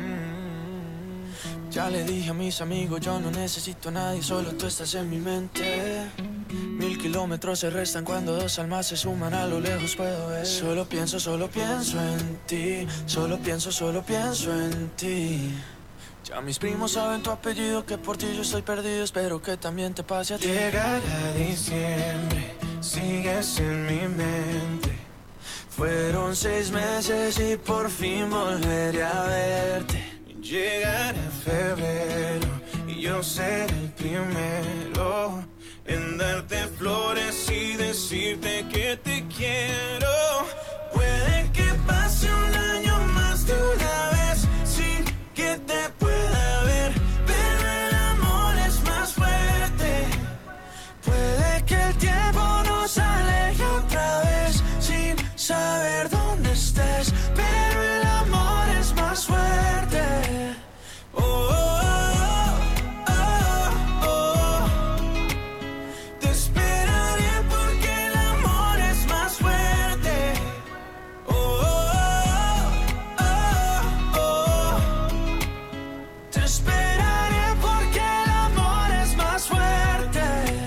Mm. Ya le dije a mis amigos, yo no necesito a nadie, solo tú estás en mi mente. Mil kilómetros se restan cuando dos almas se suman, a lo lejos puedo ver. Solo pienso, solo pienso en ti, solo pienso, solo pienso en ti. Ya mis primos saben tu apellido, que por ti yo estoy perdido, espero que también te pase a ti. Llegará diciembre, sigues en mi mente. Fueron seis meses y por fin volveré a verte. Llegará febrero y yo seré el primero en darte flores y decirte que te quiero. Puede que pase un año más de una vez sin que te pueda ver, pero el amor es más fuerte. Puede que el tiempo nos aleje otra vez sin saber dónde estés, pero el amor es más fuerte. Oh, oh, oh, oh, oh. Te esperaré porque el amor es más fuerte. Oh, oh, oh, oh. Te esperaré porque el amor es más fuerte.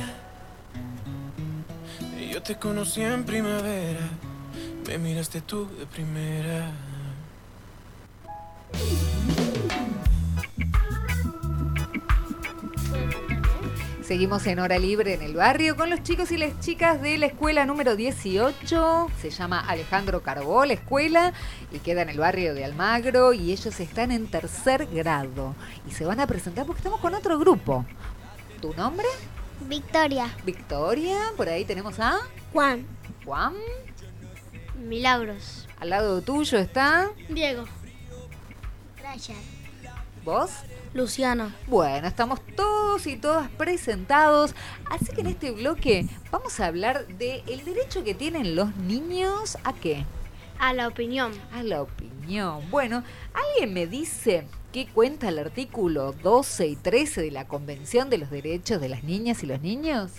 Y yo te conocí en primavera, me miraste tú de primera. Seguimos en Hora Libre en el barrio con los chicos y las chicas de la escuela número dieciocho. Se llama Alejandro Carbó la escuela y queda en el barrio de Almagro, y ellos están en tercer grado y se van a presentar porque estamos con otro grupo. ¿Tu nombre? Victoria. Victoria. Por ahí tenemos a Juan. Juan. Milagros. Al lado tuyo está Diego. Ryan. ¿vos? Luciana. Bueno, estamos todos y todas presentados, así que en este bloque vamos a hablar del derecho que tienen los niños ¿a qué? A la opinión. A la opinión. Bueno, ¿alguien me dice qué cuenta el artículo doce y trece de la Convención de los Derechos de las Niñas y los Niños?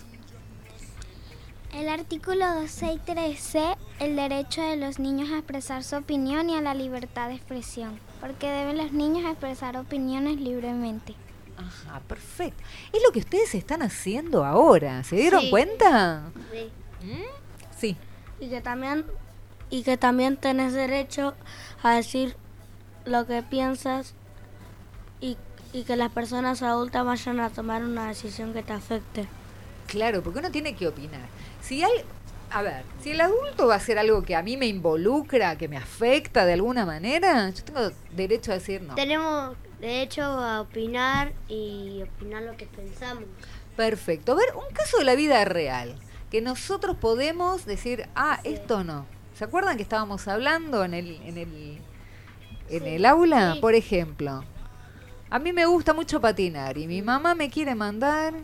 El artículo doce y trece, el derecho de los niños a expresar su opinión y a la libertad de expresión, porque deben los niños expresar opiniones libremente. Ajá, perfecto. Es lo que ustedes están haciendo ahora, ¿se dieron Sí. cuenta? Sí. ¿Mm? Sí. Y que también y que también tenés derecho a decir lo que piensas y, y que las personas adultas vayan a tomar una decisión que te afecte. Claro, porque uno tiene que opinar. Si hay, a ver, si el adulto va a hacer algo que a mí me involucra, que me afecta de alguna manera, yo tengo derecho a decir no. Tenemos derecho a opinar y opinar lo que pensamos. Perfecto. A ver, un caso de la vida real, que nosotros podemos decir, ah, esto no. ¿Se acuerdan que estábamos hablando en el, en el, en Sí. el aula? Sí. Por ejemplo, a mí me gusta mucho patinar y mi mamá me quiere mandar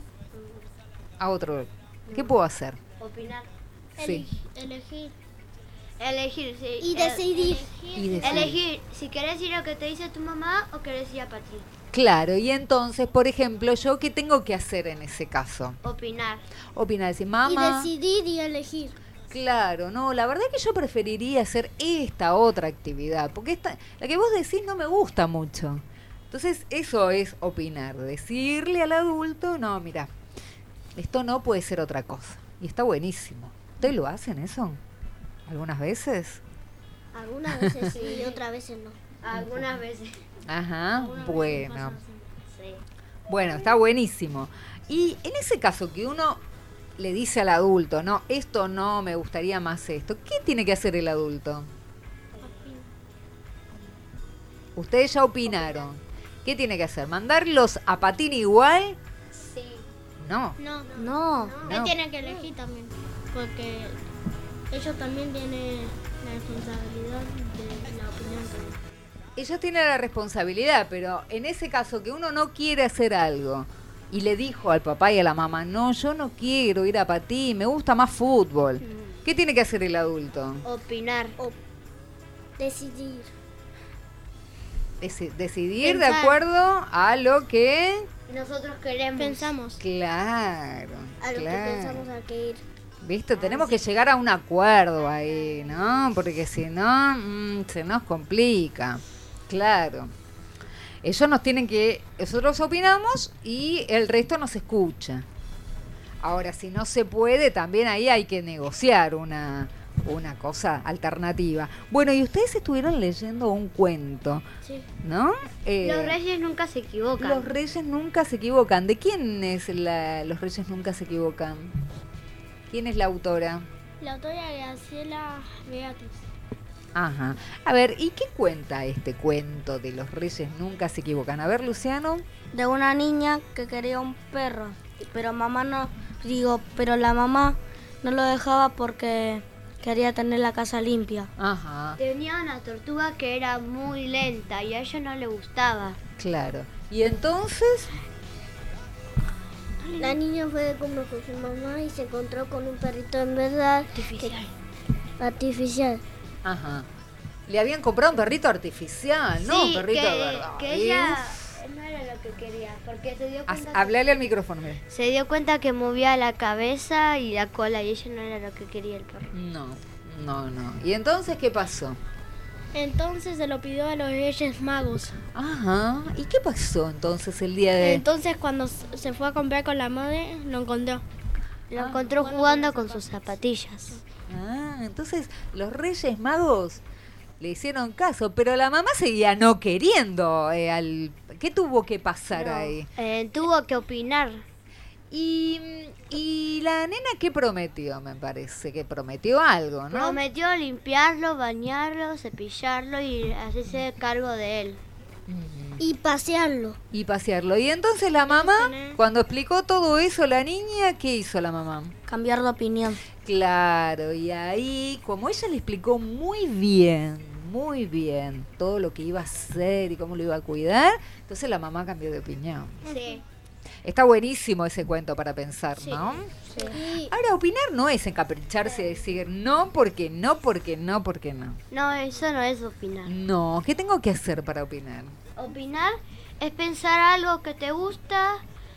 a otro. ¿Qué puedo hacer? Opinar. Sí. Elegir. Elegir, sí. Y Eh, decidir. Elegir, Y decidir. elegir si querés ir a lo que te dice tu mamá o querés ir a patín. Claro, y entonces, por ejemplo, ¿yo qué tengo que hacer en ese caso? Opinar. Opinar, decir, mamá... Y decidir y elegir. Claro, no, la verdad que yo preferiría hacer esta otra actividad, porque esta, la que vos decís no me gusta mucho. Entonces eso es opinar, decirle al adulto, no, mira, esto no puede ser otra cosa. Y está buenísimo. ¿Ustedes lo hacen eso? ¿Algunas veces? Algunas veces sí y otras veces no. Algunas veces. Ajá, bueno. Sí. Bueno, está buenísimo. Y en ese caso que uno le dice al adulto, no, esto no, me gustaría más esto, ¿qué tiene que hacer el adulto? Ustedes ya opinaron. ¿Qué tiene que hacer? ¿Mandarlos a patín igual? Sí. No. No, No. No. él tiene que elegir también, porque ellos también tienen la responsabilidad de la opinión también. Ellos tienen la responsabilidad, pero en ese caso que uno no quiere hacer algo y le dijo al papá y a la mamá, no, yo no quiero ir a patín, me gusta más fútbol. ¿Qué tiene que hacer el adulto? Opinar. Decidir. Deci- decidir de Pensar. acuerdo a lo que... Nosotros queremos. Pensamos. Claro, A lo claro. que pensamos hay que ir. ¿Viste? Tenemos que llegar a un acuerdo ahí, ¿no? Porque si no, mm, se nos complica. Claro. Ellos nos tienen que... Nosotros opinamos y el resto nos escucha. Ahora, si no se puede, también ahí hay que negociar una, una cosa alternativa. Bueno, y ustedes estuvieron leyendo un cuento, Sí. ¿no? Eh, Los reyes nunca se equivocan. Los reyes nunca se equivocan. ¿De quién es la, Los reyes nunca se equivocan? ¿Quién es la autora? La autora de Graciela Beatriz. Ajá. A ver, ¿y qué cuenta este cuento de los reyes nunca se equivocan? A ver, Luciano. De una niña que quería un perro, pero mamá no, digo, pero la mamá no lo dejaba porque quería tener la casa limpia. Ajá, Tenía una tortuga que era muy lenta y a ella no le gustaba. claro. Y entonces, La niña fue de compras con su mamá y se encontró con un perrito en verdad Artificial. que- artificial. ajá. Le habían comprado un perrito artificial, ¿no? Un Sí, perrito que, de verdad. que ella no era lo que quería, porque se dio Haz- cuenta que, Hablale al micrófono, mira. se dio cuenta que movía la cabeza y la cola y ella no era lo que quería el perro. No, no, no. ¿Y entonces qué pasó? Entonces se lo pidió a los Reyes Magos. Ajá. ¿Y qué pasó entonces el día de...? Entonces cuando s- se fue a comprar con la madre, lo encontró. Lo Ah, encontró jugando con sus zapatillas. Ah, entonces los Reyes Magos le hicieron caso, pero la mamá seguía no queriendo eh, al... ¿Qué tuvo que pasar No, ahí? eh, tuvo que opinar. Y, y la nena, ¿qué prometió? Me parece que prometió algo, ¿no? Prometió limpiarlo, bañarlo, cepillarlo y hacerse cargo de él. Y pasearlo. Y pasearlo. Y entonces la mamá, cuando explicó todo eso, la niña, ¿qué hizo la mamá? Cambiar de opinión. Claro, y ahí, como ella le explicó muy bien, muy bien, todo lo que iba a hacer y cómo lo iba a cuidar, entonces la mamá cambió de opinión. Sí. Está buenísimo ese cuento para pensar, ¿no? Y Ahora, opinar no es encapricharse y decir no porque no, porque no, porque no. No, eso no es opinar. No, ¿qué tengo que hacer para opinar? Opinar es pensar algo que te gusta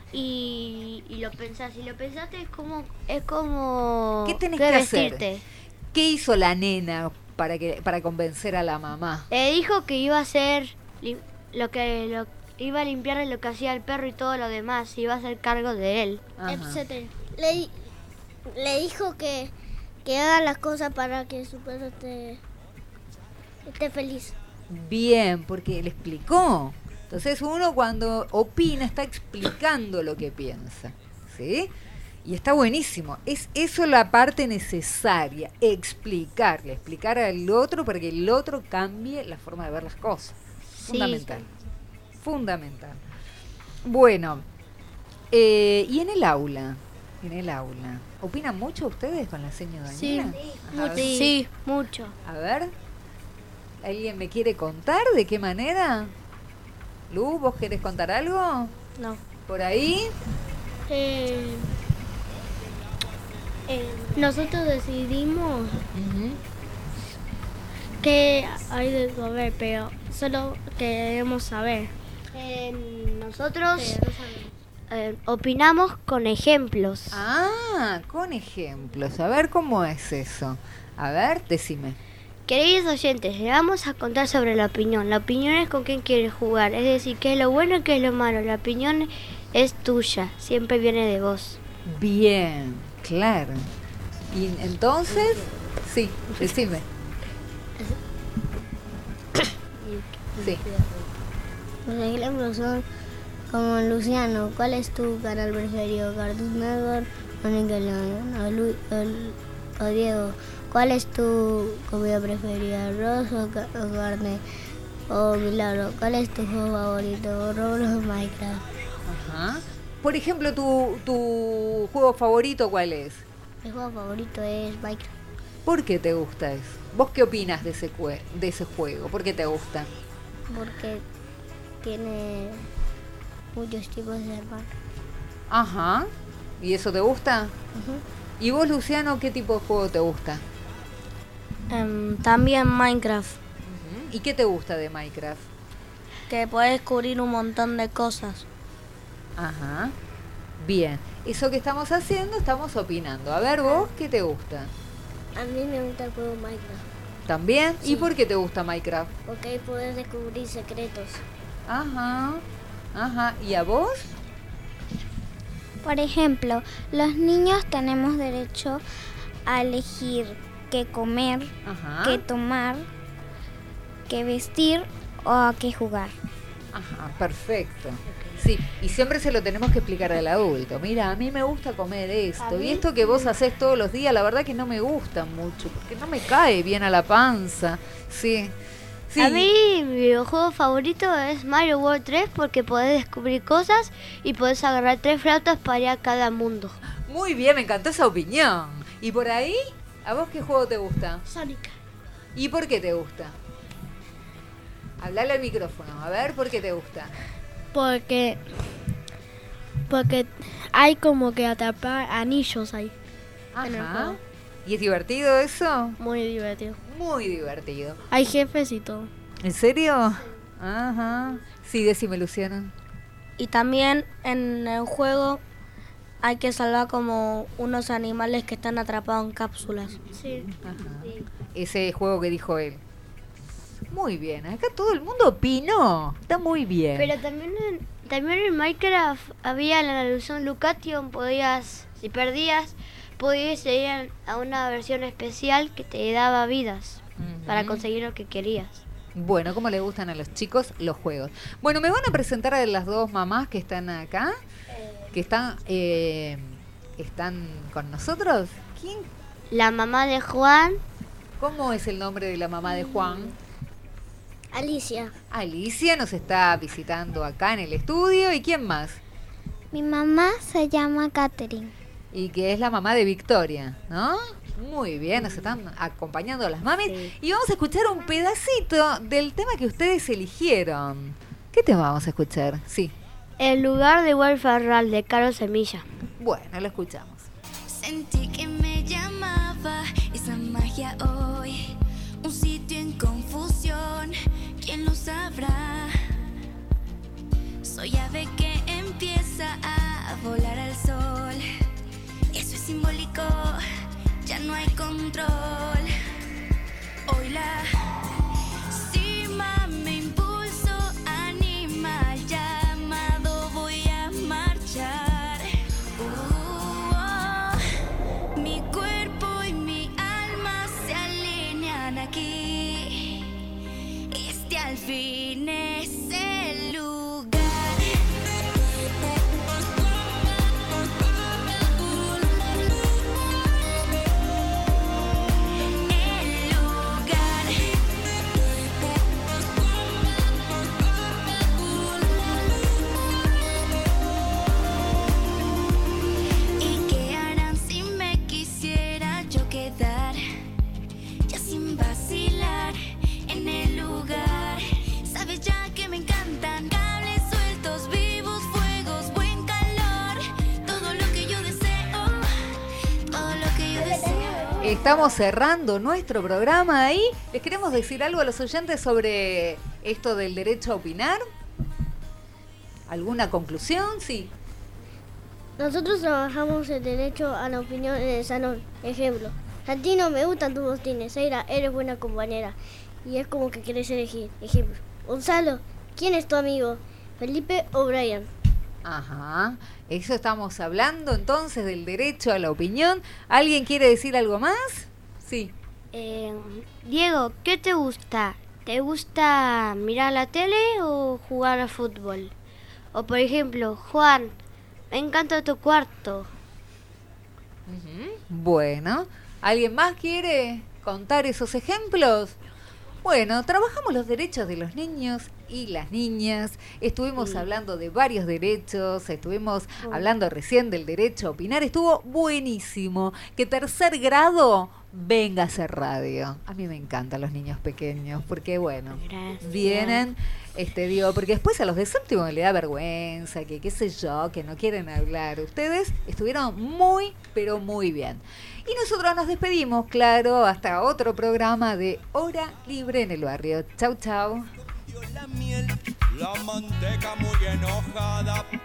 y, y lo pensás. Si lo pensaste es como es como ¿Qué tenés qué que hacer? vestirte. ¿Qué hizo la nena para que para convencer a la mamá? Le dijo que iba a hacer lim- lo que lo iba a limpiar lo que hacía el perro y todo lo demás, iba a hacer cargo de él. Ajá. etcétera. le, di- le dijo que, que haga las cosas para que su perro esté, esté feliz. Bien, porque le explicó. Entonces uno cuando opina está explicando lo que piensa, ¿sí? Y está buenísimo. Es eso la parte necesaria, explicarle, explicar al otro para que el otro cambie la forma de ver las cosas. Sí. Fundamental. Fundamental. Bueno, eh, y en el aula, en el aula, ¿opinan mucho ustedes con la señora Daniela? A ver. Sí, mucho. A ver, ¿alguien me quiere contar de qué manera? Lu, ¿vos querés contar algo? No. ¿Por ahí? Eh, eh, nosotros decidimos que hay de comer, pero solo queremos saber. Eh, nosotros Pero no sabemos. eh, opinamos con ejemplos. Ah, con ejemplos. A ver, ¿cómo es eso? A ver, decime. Queridos oyentes, le vamos a contar sobre la opinión. La opinión es con quién quieres jugar, es decir, qué es lo bueno y qué es lo malo. La opinión es tuya, siempre viene de vos. Bien, claro. Y entonces, sí, decime. Sí. Los ejemplos son como Luciano. ¿Cuál es tu canal preferido? ¿Cartoon Network o Nickelodeon? O, Lu- o, o Diego, ¿cuál es tu comida preferida? ¿Arroz o, ca- o carne? O Milagro, ¿cuál es tu juego favorito? ¿Roblox o Minecraft? Ajá. Por ejemplo, ¿tu, tu juego favorito cuál es? Mi juego favorito es Minecraft. ¿Por qué te gusta eso? ¿Vos qué opinas de ese, cue- de ese juego? ¿Por qué te gusta? Porque tiene muchos tipos de hermanos. Ajá. ¿Y eso te gusta? Ujú. ¿Y vos, Luciano, qué tipo de juego te gusta? Em, también Minecraft, ¿Y qué te gusta de Minecraft? que podés descubrir un montón de cosas. Ajá. Bien. Eso que estamos haciendo, estamos opinando. A ver, vos, ¿qué te gusta? A mí me gusta el juego Minecraft. ¿También? ¿Y Sí. por qué te gusta Minecraft? Porque ahí puedes descubrir secretos. Ajá. Ajá. ¿Y a vos? Por ejemplo, los niños tenemos derecho a elegir qué comer, Ajá. qué tomar, qué vestir o a qué jugar. Ajá, perfecto. Sí, y siempre se lo tenemos que explicar al adulto. Mira, a mí me gusta comer esto. Y esto que vos haces todos los días, la verdad que no me gusta mucho, porque no me cae bien a la panza. Sí. Sí. A mí mi videojuego favorito es Mario World tres porque podés descubrir cosas y podés agarrar tres flautas para ir a cada mundo. Muy bien, me encantó esa opinión. ¿Y por ahí? ¿A vos qué juego te gusta? Sonic. ¿Y por qué te gusta? Hablale al micrófono, a ver por qué te gusta. Porque porque hay como que atrapar anillos ahí. En el Ajá. juego. ¿Y es divertido eso? Muy divertido. Muy divertido. Hay jefes y todo. ¿En serio? Ajá. Sí, decime, Luciano. Y también en el juego hay que salvar como unos animales que están atrapados en cápsulas. Sí. Ajá. Ese juego que dijo él. Muy bien, acá todo el mundo opinó. Está muy bien. Pero también en, también en Minecraft había la ilusión Lucation, podías, si perdías, podías ir a una versión especial que te daba vidas Ujú. para conseguir lo que querías. Bueno, ¿cómo le gustan a los chicos los juegos? Bueno, me van a presentar a las dos mamás que están acá, que están, eh, están con nosotros. ¿Quién? La mamá de Juan, ¿Cómo es el nombre de la mamá de Juan? Alicia. Alicia nos está visitando acá en el estudio. ¿Y quién más? Mi mamá se llama Catherine. Y que es la mamá de Victoria, ¿no? Muy bien, nos están acompañando las mamis. Sí. Y vamos a escuchar un pedacito del tema que ustedes eligieron. ¿Qué tema vamos a escuchar? Sí. el lugar de Wolfarral de Carlos Semilla. Bueno, lo escuchamos. Sentí que me llamaba esa magia hoy, un sitio en confusión, ¿quién lo sabrá? Soy ave que empieza a volar al sol, eso es simbólico, ya no hay control. Hoy la cima me impulso, animal llamado, voy a marchar. Uh, oh, mi cuerpo y mi alma se alinean aquí. Este al fin es el lugar. ¿Y qué harán si me quisiera yo quedar? Ya sin vacilar en el lugar. Sabes ya que me encantan cables sueltos, vivos, fuegos, buen calor. Todo lo que yo deseo, todo lo que yo deseo. Estamos cerrando nuestro programa ahí. ¿Les queremos decir algo a los oyentes sobre esto del derecho a opinar? ¿Alguna conclusión? Sí. Nosotros trabajamos el derecho a la opinión en el salón. Ejemplo, Santino, me gustan tus botines. Eira, eres buena compañera. Y es como que querés elegir. Ejemplo, Gonzalo, ¿quién es tu amigo? ¿Felipe o Brian? Ajá, eso estamos hablando entonces del derecho a la opinión. ¿Alguien quiere decir algo más? Sí. Eh, Diego, ¿qué te gusta? ¿Te gusta mirar la tele o jugar al fútbol? O por ejemplo, Juan, me encanta tu cuarto. Uh-huh. Bueno, ¿alguien más quiere contar esos ejemplos? Bueno, trabajamos los derechos de los niños y las niñas, estuvimos sí. hablando de varios derechos, estuvimos oh. hablando recién del derecho a opinar, estuvo buenísimo. Que tercer grado venga a hacer radio. A mí me encantan los niños pequeños, porque bueno, Gracias. vienen, este digo, porque después a los de séptimo le da vergüenza, que qué sé yo, que no quieren hablar. Ustedes estuvieron muy, pero muy bien. Y nosotros nos despedimos, claro, hasta otro programa de Hora Libre en el Barrio. Chau, chau. La miel, la manteca muy enojada.